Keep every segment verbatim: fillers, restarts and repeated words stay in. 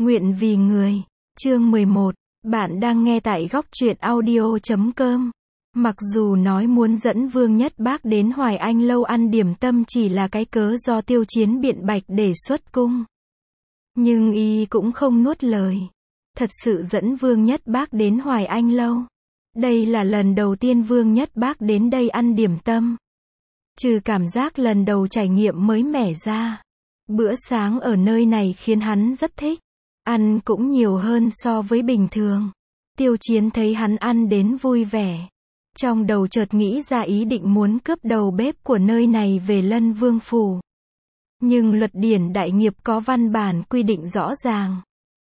Nguyện vì người. Chương mười một. Bạn đang nghe tại góc truyện audio chấm com. Mặc dù nói muốn dẫn Vương Nhất Bác đến Hoài Anh lâu ăn điểm tâm chỉ là cái cớ do Tiêu Chiến biện bạch để xuất cung. Nhưng y cũng không nuốt lời. Thật sự dẫn Vương Nhất Bác đến Hoài Anh lâu. Đây là lần đầu tiên Vương Nhất Bác đến đây ăn điểm tâm. Trừ cảm giác lần đầu trải nghiệm mới mẻ ra, bữa sáng ở nơi này khiến hắn rất thích. Ăn cũng nhiều hơn so với bình thường. Tiêu Chiến thấy hắn ăn đến vui vẻ. Trong đầu chợt nghĩ ra ý định muốn cướp đầu bếp của nơi này về Lân Vương phủ. Nhưng luật điển đại nghiệp có văn bản quy định rõ ràng.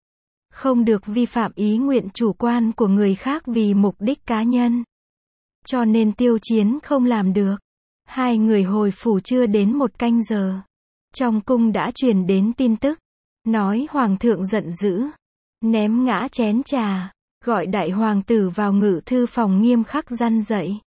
Không được vi phạm ý nguyện chủ quan của người khác vì mục đích cá nhân. Cho nên Tiêu Chiến không làm được. Hai người hồi phủ chưa đến một canh giờ. Trong cung đã truyền đến tin tức. Nói hoàng thượng giận dữ. Ném ngã chén trà. Gọi đại hoàng tử vào ngự thư phòng nghiêm khắc răn dạy.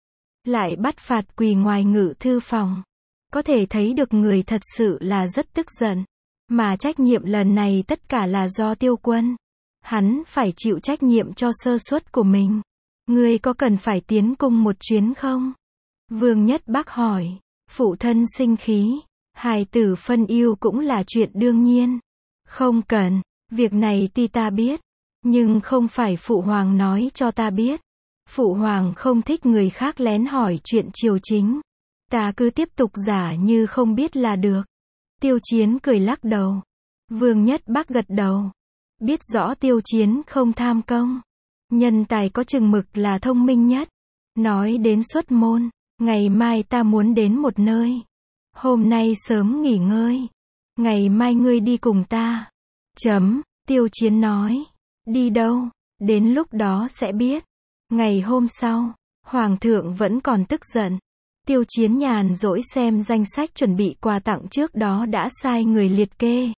Lại bắt phạt quỳ ngoài ngự thư phòng. Có thể thấy được người thật sự là rất tức giận. Mà trách nhiệm lần này tất cả là do Tiêu Quân. Hắn phải chịu trách nhiệm cho sơ suất của mình. Ngươi có cần phải tiến cung một chuyến không? Vương Nhất Bác hỏi. Phụ thân sinh khí. Hài tử phân yêu cũng là chuyện đương nhiên. Không cần. Việc này tuy ta biết. Nhưng không phải phụ hoàng nói cho ta biết. Phụ hoàng không thích người khác lén hỏi chuyện triều chính. Ta cứ tiếp tục giả như không biết là được. Tiêu Chiến cười lắc đầu. Vương Nhất Bác gật đầu. Biết rõ Tiêu Chiến không tham công. Nhân tài có chừng mực là thông minh nhất. Nói đến xuất môn. Ngày mai ta muốn đến một nơi. Hôm nay sớm nghỉ ngơi. Ngày mai ngươi đi cùng ta. Chấm. Tiêu Chiến nói. Đi đâu? Đến lúc đó sẽ biết. Ngày hôm sau. Hoàng thượng vẫn còn tức giận. Tiêu Chiến nhàn rỗi xem danh sách chuẩn bị quà tặng trước đó đã sai người liệt kê.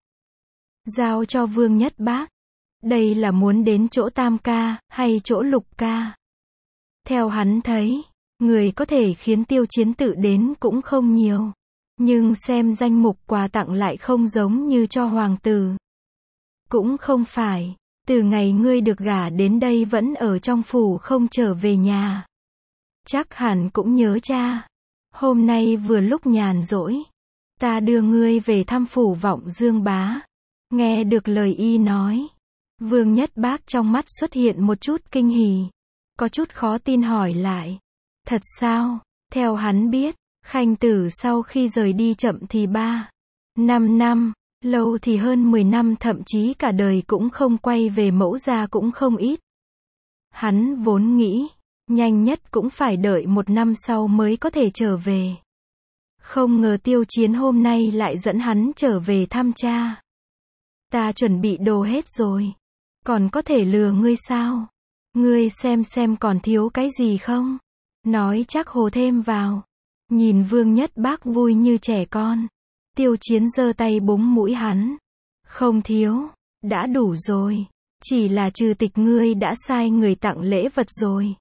Giao cho Vương Nhất Bác. Đây là muốn đến chỗ Tam ca, hay chỗ Lục ca. Theo hắn thấy, người có thể khiến Tiêu Chiến tự đến cũng không nhiều. Nhưng xem danh mục quà tặng lại không giống như cho hoàng tử. Cũng không phải, từ ngày ngươi được gả đến đây vẫn ở trong phủ không trở về nhà. Chắc hẳn cũng nhớ cha. Hôm nay vừa lúc nhàn rỗi, ta đưa ngươi về thăm phủ Vọng Dương bá. Nghe được lời y nói, Vương Nhất Bác trong mắt xuất hiện một chút kinh hỉ. Có chút khó tin hỏi lại. Thật sao? Theo hắn biết, Khanh tử sau khi rời đi chậm thì ba, năm năm, lâu thì hơn mười năm thậm chí cả đời cũng không quay về mẫu gia cũng không ít. Hắn vốn nghĩ, nhanh nhất cũng phải đợi một năm sau mới có thể trở về. Không ngờ Tiêu Chiến hôm nay lại dẫn hắn trở về thăm cha. Ta chuẩn bị đồ hết rồi. Còn có thể lừa ngươi sao? Ngươi xem xem còn thiếu cái gì không? Nói chắc hồ thêm vào. Nhìn Vương Nhất Bác vui như trẻ con. Tiêu Chiến giơ tay búng mũi hắn. Không thiếu. Đã đủ rồi. Chỉ là trừ tịch ngươi đã sai người tặng lễ vật rồi.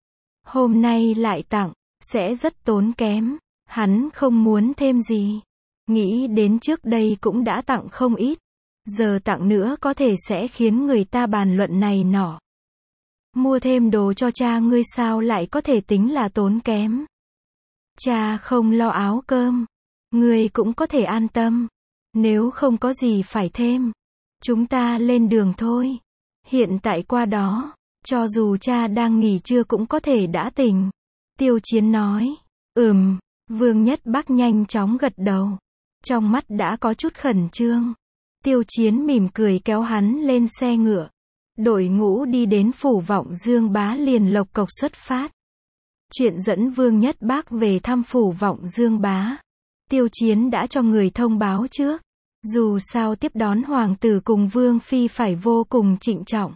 Hôm nay lại tặng. Sẽ rất tốn kém. Hắn không muốn thêm gì. Nghĩ đến trước đây cũng đã tặng không ít. Giờ tặng nữa có thể sẽ khiến người ta bàn luận này nọ. Mua thêm đồ cho cha ngươi sao lại có thể tính là tốn kém. Cha không lo áo cơm. Ngươi cũng có thể an tâm. Nếu không có gì phải thêm. Chúng ta lên đường thôi. Hiện tại qua đó. Cho dù cha đang nghỉ trưa cũng có thể đã tỉnh. Tiêu Chiến nói. Ừm. Vương Nhất Bác nhanh chóng gật đầu. Trong mắt đã có chút khẩn trương. Tiêu Chiến mỉm cười kéo hắn lên xe ngựa. Đội ngũ đi đến phủ Vọng Dương bá liền lộc cộc xuất phát. Chuyện dẫn Vương Nhất Bác về thăm phủ Vọng Dương bá. Tiêu Chiến đã cho người thông báo trước. Dù sao tiếp đón hoàng tử cùng Vương Phi phải vô cùng trịnh trọng.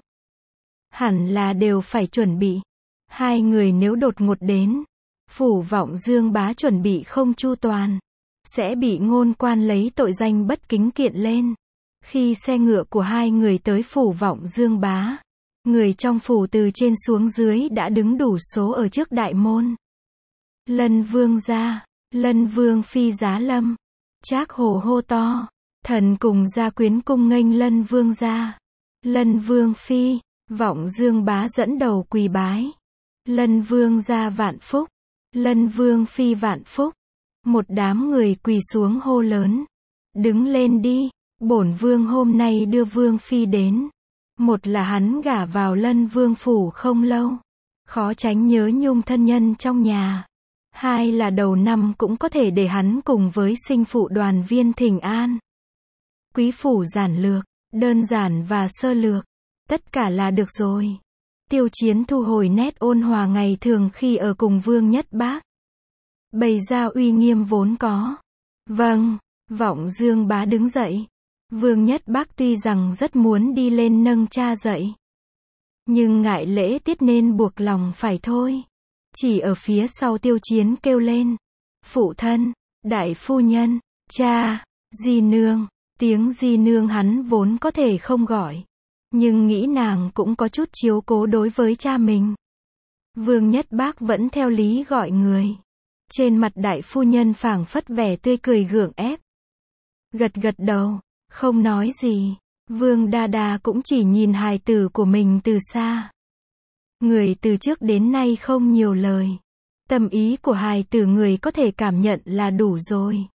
Hẳn là đều phải chuẩn bị. Hai người nếu đột ngột đến, phủ Vọng Dương bá chuẩn bị không chu toàn, sẽ bị ngôn quan lấy tội danh bất kính kiện lên. Khi xe ngựa của hai người tới phủ Vọng Dương bá, người trong phủ từ trên xuống dưới đã đứng đủ số ở trước đại môn. Lân Vương gia, Lân Vương Phi giá lâm. Trác Hổ hô to. Thần cùng gia quyến cung nghênh Lân Vương ra. Lân Vương phi, Vọng Dương Bá dẫn đầu quỳ bái. Lân Vương gia vạn phúc. Lân Vương phi vạn phúc. Một đám người quỳ xuống hô lớn. Đứng lên đi, bổn vương hôm nay đưa Vương phi đến. Một là hắn gả vào Lân Vương phủ không lâu, khó tránh nhớ nhung thân nhân trong nhà. Hai là đầu năm cũng có thể để hắn cùng với sinh phụ đoàn viên thỉnh an. Quý phủ giản lược, đơn giản và sơ lược, tất cả là được rồi. Tiêu Chiến thu hồi nét ôn hòa ngày thường khi ở cùng Vương Nhất Bác, bày ra uy nghiêm vốn có. Vâng, Vọng Dương Bá đứng dậy. Vương Nhất Bác tuy rằng rất muốn đi lên nâng cha dậy, nhưng ngại lễ tiết nên buộc lòng phải thôi. Chỉ ở phía sau Tiêu Chiến kêu lên. Phụ thân, đại phu nhân, cha, di nương. Tiếng di nương hắn vốn có thể không gọi, nhưng nghĩ nàng cũng có chút chiếu cố đối với cha mình. Vương Nhất Bác vẫn theo lý gọi người. Trên mặt đại phu nhân phảng phất vẻ tươi cười gượng ép. Gật gật đầu, không nói gì. Vương Đa Đa cũng chỉ nhìn hài tử của mình từ xa. Người từ trước đến nay không nhiều lời. Tâm ý của hài tử người có thể cảm nhận là đủ rồi.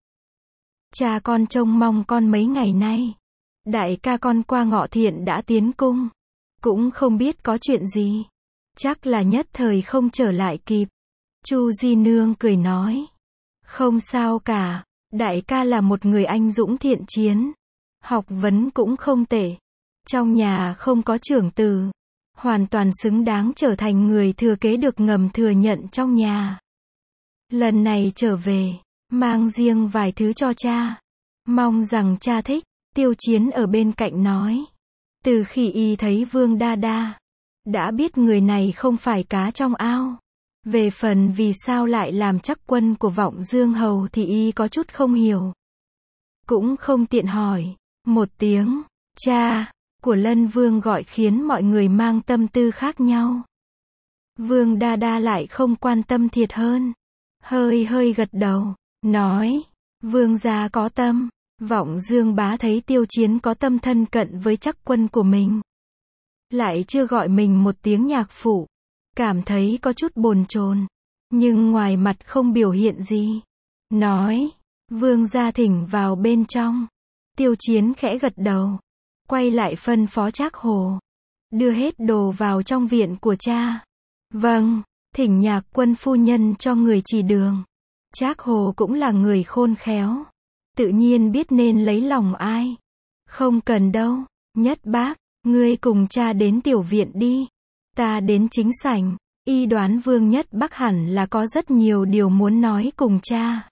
Cha con trông mong con mấy ngày nay. Đại ca con qua Ngọ Thiện đã tiến cung. Cũng không biết có chuyện gì. Chắc là nhất thời không trở lại kịp. Chu Di Nương cười nói. Không sao cả. Đại ca là một người anh dũng thiện chiến. Học vấn cũng không tệ. Trong nhà không có trưởng tử. Hoàn toàn xứng đáng trở thành người thừa kế được ngầm thừa nhận trong nhà. Lần này trở về, mang riêng vài thứ cho cha. Mong rằng cha thích. Tiêu Chiến ở bên cạnh nói. Từ khi y thấy Vương Đa Đa, đã biết người này không phải cá trong ao. Về phần vì sao lại làm chắc quân của Vọng Dương Hầu thì y có chút không hiểu. Cũng không tiện hỏi. Một tiếng, cha, của Lân Vương gọi khiến mọi người mang tâm tư khác nhau. Vương Đa Đa lại không quan tâm thiệt hơn. Hơi hơi gật đầu, nói, Vương gia có tâm. Vọng Dương Bá thấy Tiêu Chiến có tâm thân cận với chắc quân của mình, lại chưa gọi mình một tiếng nhạc phụ, cảm thấy có chút bồn chồn, nhưng ngoài mặt không biểu hiện gì. Nói, Vương gia thỉnh vào bên trong. Tiêu Chiến khẽ gật đầu, quay lại phân phó Trác Hồ, đưa hết đồ vào trong viện của cha. Vâng, thỉnh Nhạc Quân phu nhân cho người chỉ đường. Trác Hồ cũng là người khôn khéo, tự nhiên biết nên lấy lòng ai. Không cần đâu, Nhất Bác, ngươi cùng cha đến tiểu viện đi. Ta đến chính sảnh. Y đoán Vương Nhất Bác hẳn là có rất nhiều điều muốn nói cùng cha.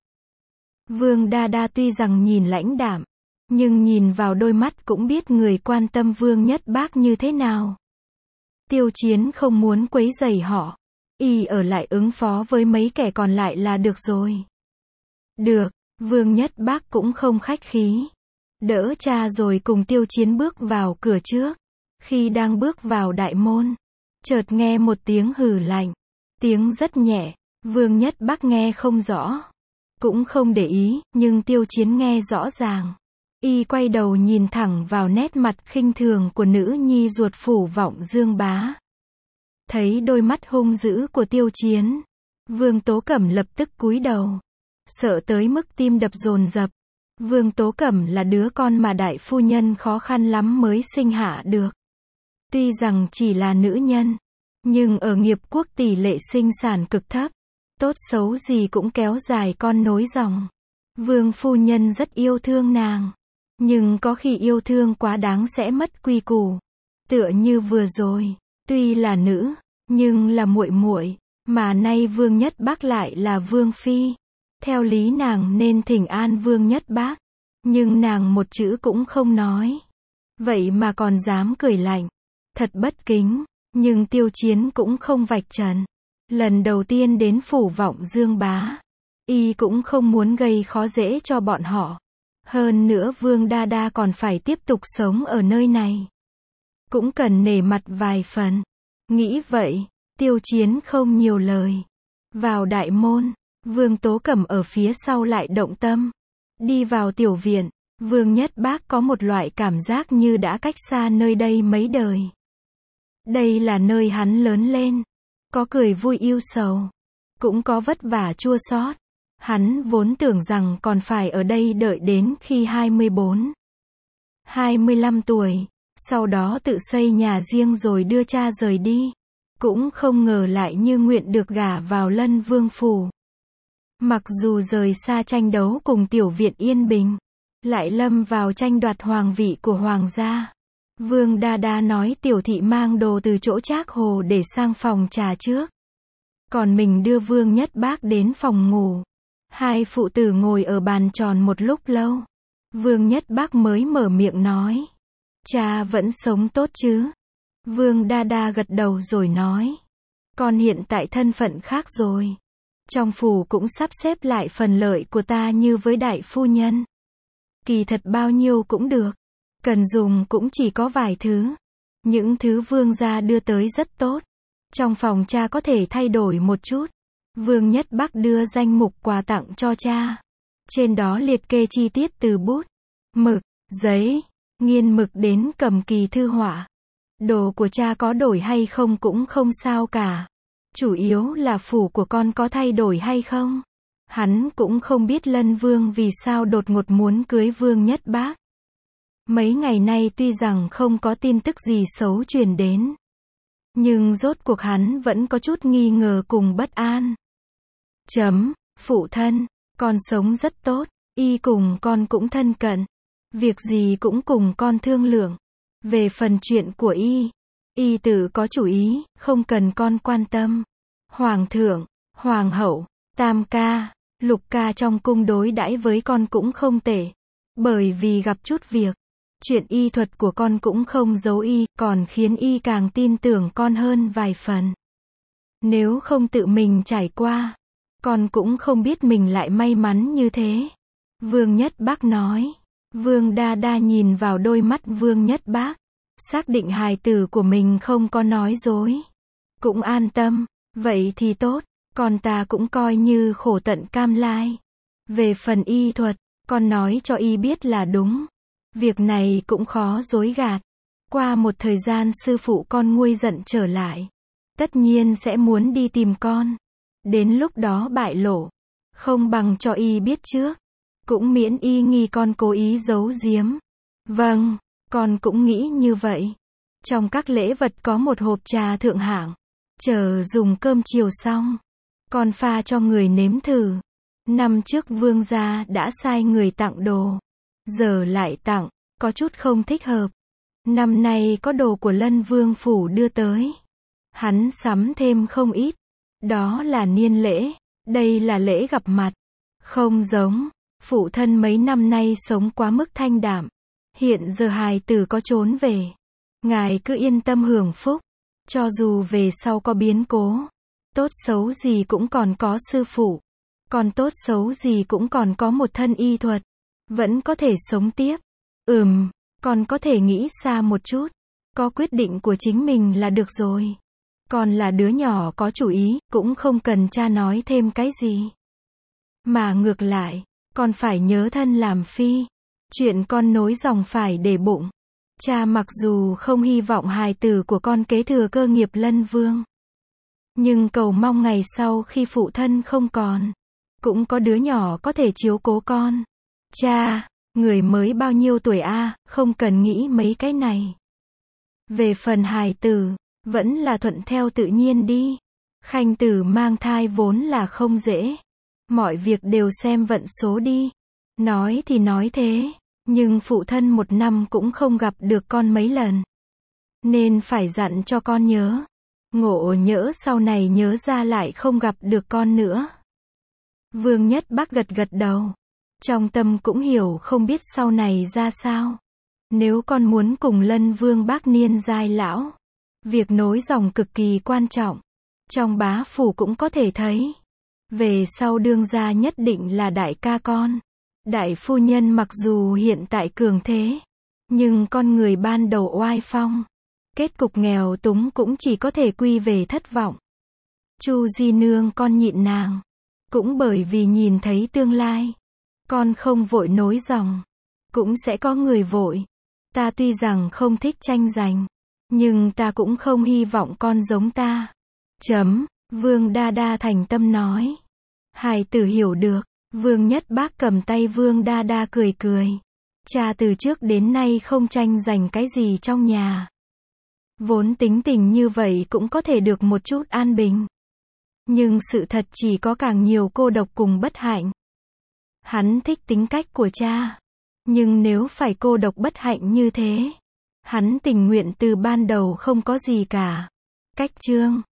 Vương Đa Đa tuy rằng nhìn lãnh đạm, nhưng nhìn vào đôi mắt cũng biết người quan tâm Vương Nhất Bác như thế nào. Tiêu Chiến không muốn quấy rầy họ. Y ở lại ứng phó với mấy kẻ còn lại là được rồi. Được, Vương Nhất Bác cũng không khách khí. Đỡ cha rồi cùng Tiêu Chiến bước vào cửa trước. Khi đang bước vào đại môn, chợt nghe một tiếng hừ lạnh. Tiếng rất nhẹ, Vương Nhất Bác nghe không rõ. Cũng không để ý, nhưng Tiêu Chiến nghe rõ ràng. Y quay đầu nhìn thẳng vào nét mặt khinh thường của nữ nhi ruột phủ Vọng Dương Bá. Thấy đôi mắt hung dữ của Tiêu Chiến, Vương Tố Cẩm lập tức cúi đầu, sợ tới mức tim đập dồn dập. Vương Tố Cẩm là đứa con mà đại phu nhân khó khăn lắm mới sinh hạ được. Tuy rằng chỉ là nữ nhân, nhưng ở nghiệp quốc tỷ lệ sinh sản cực thấp, tốt xấu gì cũng kéo dài con nối dòng. Vương phu nhân rất yêu thương nàng, nhưng có khi yêu thương quá đáng sẽ mất quy củ. Tựa như vừa rồi, tuy là nữ, nhưng là muội muội, mà nay Vương Nhất Bác lại là Vương phi. Theo lý nàng nên thỉnh an Vương Nhất Bác, nhưng nàng một chữ cũng không nói. Vậy mà còn dám cười lạnh, thật bất kính. Nhưng Tiêu Chiến cũng không vạch trần. Lần đầu tiên đến phủ Vọng Dương Bá, y cũng không muốn gây khó dễ cho bọn họ. Hơn nữa Vương Đa Đa còn phải tiếp tục sống ở nơi này, cũng cần nể mặt vài phần. Nghĩ vậy, Tiêu Chiến không nhiều lời. Vào đại môn, Vương Tố Cẩm ở phía sau lại động tâm. Đi vào tiểu viện, Vương Nhất Bác có một loại cảm giác như đã cách xa nơi đây mấy đời. Đây là nơi hắn lớn lên. Có cười vui yêu sầu. Cũng có vất vả chua xót. Hắn vốn tưởng rằng còn phải ở đây đợi đến khi hai mươi bốn, hai mươi lăm tuổi. Sau đó tự xây nhà riêng rồi đưa cha rời đi. Cũng không ngờ lại như nguyện được gả vào Lân Vương phủ. Mặc dù rời xa tranh đấu cùng tiểu viện yên bình, lại lâm vào tranh đoạt hoàng vị của hoàng gia. Vương Đa Đa nói tiểu thị mang đồ từ chỗ Trác Hồ để sang phòng trà trước. Còn mình đưa Vương Nhất Bác đến phòng ngủ. Hai phụ tử ngồi ở bàn tròn một lúc lâu. Vương Nhất Bác mới mở miệng nói. Cha vẫn sống tốt chứ? Vương Đa Đa gật đầu rồi nói. Con hiện tại thân phận khác rồi. Trong phủ cũng sắp xếp lại phần lợi của ta như với đại phu nhân. Kỳ thật bao nhiêu cũng được. Cần dùng cũng chỉ có vài thứ. Những thứ vương gia đưa tới rất tốt. Trong phòng cha có thể thay đổi một chút. Vương Nhất Bác đưa danh mục quà tặng cho cha. Trên đó liệt kê chi tiết từ bút, mực, giấy, nghiên mực đến cầm kỳ thư họa. Đồ của cha có đổi hay không cũng không sao cả. Chủ yếu là phủ của con có thay đổi hay không. Hắn cũng không biết Lân Vương vì sao đột ngột muốn cưới Vương Nhất Bác. Mấy ngày nay tuy rằng không có tin tức gì xấu truyền đến. Nhưng rốt cuộc hắn vẫn có chút nghi ngờ cùng bất an. Chấm, phụ thân, con sống rất tốt, y cùng con cũng thân cận. Việc gì cũng cùng con thương lượng. Về phần chuyện của y, y tự có chủ ý, không cần con quan tâm. Hoàng thượng, hoàng hậu, tam ca, lục ca trong cung đối đãi với con cũng không tệ. Bởi vì gặp chút việc, chuyện y thuật của con cũng không giấu y, còn khiến y càng tin tưởng con hơn vài phần. Nếu không tự mình trải qua, con cũng không biết mình lại may mắn như thế. Vương Nhất Bác nói. Vương Đa Đa nhìn vào đôi mắt Vương Nhất Bác. Xác định hài tử của mình không có nói dối. Cũng an tâm. Vậy thì tốt. Con ta cũng coi như khổ tận cam lai. Về phần y thuật, con nói cho y biết là đúng. Việc này cũng khó dối gạt. Qua một thời gian sư phụ con nguôi giận trở lại. Tất nhiên sẽ muốn đi tìm con. Đến lúc đó bại lộ. Không bằng cho y biết trước. Cũng miễn y nghi con cố ý giấu giếm. Vâng, con cũng nghĩ như vậy. Trong các lễ vật có một hộp trà thượng hạng. Chờ dùng cơm chiều xong, con pha cho người nếm thử. Năm trước vương gia đã sai người tặng đồ. Giờ lại tặng, có chút không thích hợp. Năm nay có đồ của Lân Vương phủ đưa tới. Hắn sắm thêm không ít. Đó là niên lễ, đây là lễ gặp mặt. Không giống, phụ thân mấy năm nay sống quá mức thanh đạm. Hiện giờ hài tử có trốn về. Ngài cứ yên tâm hưởng phúc. Cho dù về sau có biến cố, tốt xấu gì cũng còn có sư phụ. Còn tốt xấu gì cũng còn có một thân y thuật. Vẫn có thể sống tiếp. Ừm, còn có thể nghĩ xa một chút. Có quyết định của chính mình là được rồi. Con là đứa nhỏ có chủ ý, cũng không cần cha nói thêm cái gì. Mà ngược lại, con phải nhớ thân làm phi. Chuyện con nối dòng phải để bụng. Cha mặc dù không hy vọng hài tử của con kế thừa cơ nghiệp Lân Vương. Nhưng cầu mong ngày sau khi phụ thân không còn, cũng có đứa nhỏ có thể chiếu cố con. Cha, người mới bao nhiêu tuổi a, à, không cần nghĩ mấy cái này. Về phần hài tử, vẫn là thuận theo tự nhiên đi. Khanh tử mang thai vốn là không dễ. Mọi việc đều xem vận số đi. Nói thì nói thế, nhưng phụ thân một năm cũng không gặp được con mấy lần. Nên phải dặn cho con nhớ. Ngộ nhỡ sau này nhớ ra lại không gặp được con nữa. Vương Nhất Bác gật gật đầu. Trong tâm cũng hiểu không biết sau này ra sao. Nếu con muốn cùng Lân Vương bác niên giai lão, việc nối dòng cực kỳ quan trọng. Trong bá phủ cũng có thể thấy. Về sau đương gia nhất định là đại ca con. Đại phu nhân mặc dù hiện tại cường thế, nhưng con người ban đầu oai phong. Kết cục nghèo túng cũng chỉ có thể quy về thất vọng. Chu Di Nương con nhịn nàng. Cũng bởi vì nhìn thấy tương lai. Con không vội nối dòng. cũng sẽ có người vội. Ta tuy rằng không thích tranh giành, nhưng ta cũng không hy vọng con giống ta. Chấm, Vương Đa Đa thành tâm nói. Hài tử hiểu được, Vương Nhất Bác cầm tay Vương Đa Đa cười cười. Cha từ trước đến nay không tranh giành cái gì trong nhà. Vốn tính tình như vậy cũng có thể được một chút an bình. Nhưng sự thật chỉ có càng nhiều cô độc cùng bất hạnh. Hắn thích tính cách của cha. Nhưng nếu phải cô độc bất hạnh như thế, hắn tình nguyện từ ban đầu không có gì cả. Cách chương